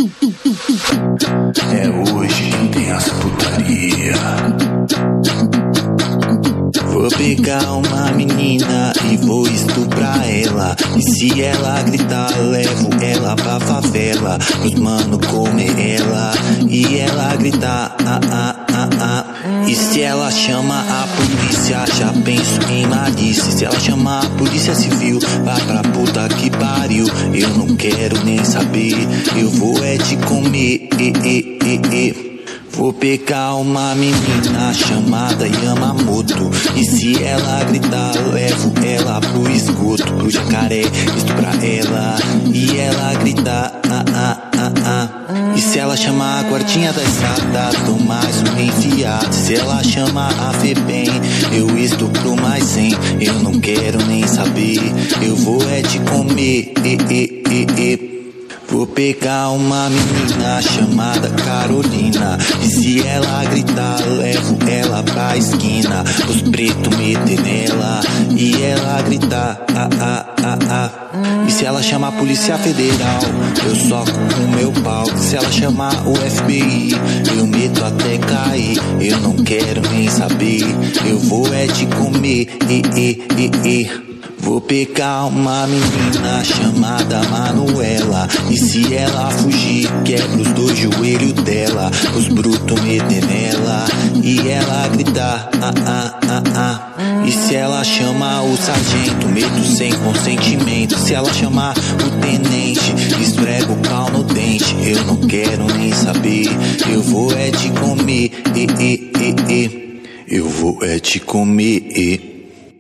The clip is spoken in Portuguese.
É hoje que tem as putaria. Vou pegar uma menina e vou estuprar ela. E se ela gritar, levo ela pra favela. Os mano comer ela e ela gritar E se ela chama a polícia, já penso em malícia. Se ela chama a polícia civil, vá pra puta que pariu. Eu não quero nem saber, eu vou é te comer. Vou pegar uma menina chamada Yamamoto. E se ela gritar, levo ela pro esgoto, pro jacaré, estuprar ela e ela gritar E se ela chamar a guardinha da estrada, dou mais um enfiado. Se ela chamar a FEBEM, eu estupro mais 100. Eu não quero nem saber, eu vou é te comer. Vou pegar uma menina chamada Carolina. E se ela gritar, levo ela pra esquina. Os pretos metem nela e ela gritar E se ela chamar a Polícia Federal, eu soco com meu pau. Se ela chamar o FBI, eu meto até cair. Eu não quero nem saber, eu vou é te comer. Vou pegar uma menina chamada Manuela. E se ela fugir, quebra os 2 joelhos dela. Os brutos metem nela e ela gritar E se ela chama o sargento, meto sem consentimento. Se ela chamar o tenente, esfrego o pau no dente. Eu não quero nem saber, eu vou é te comer. Eu vou é te comer.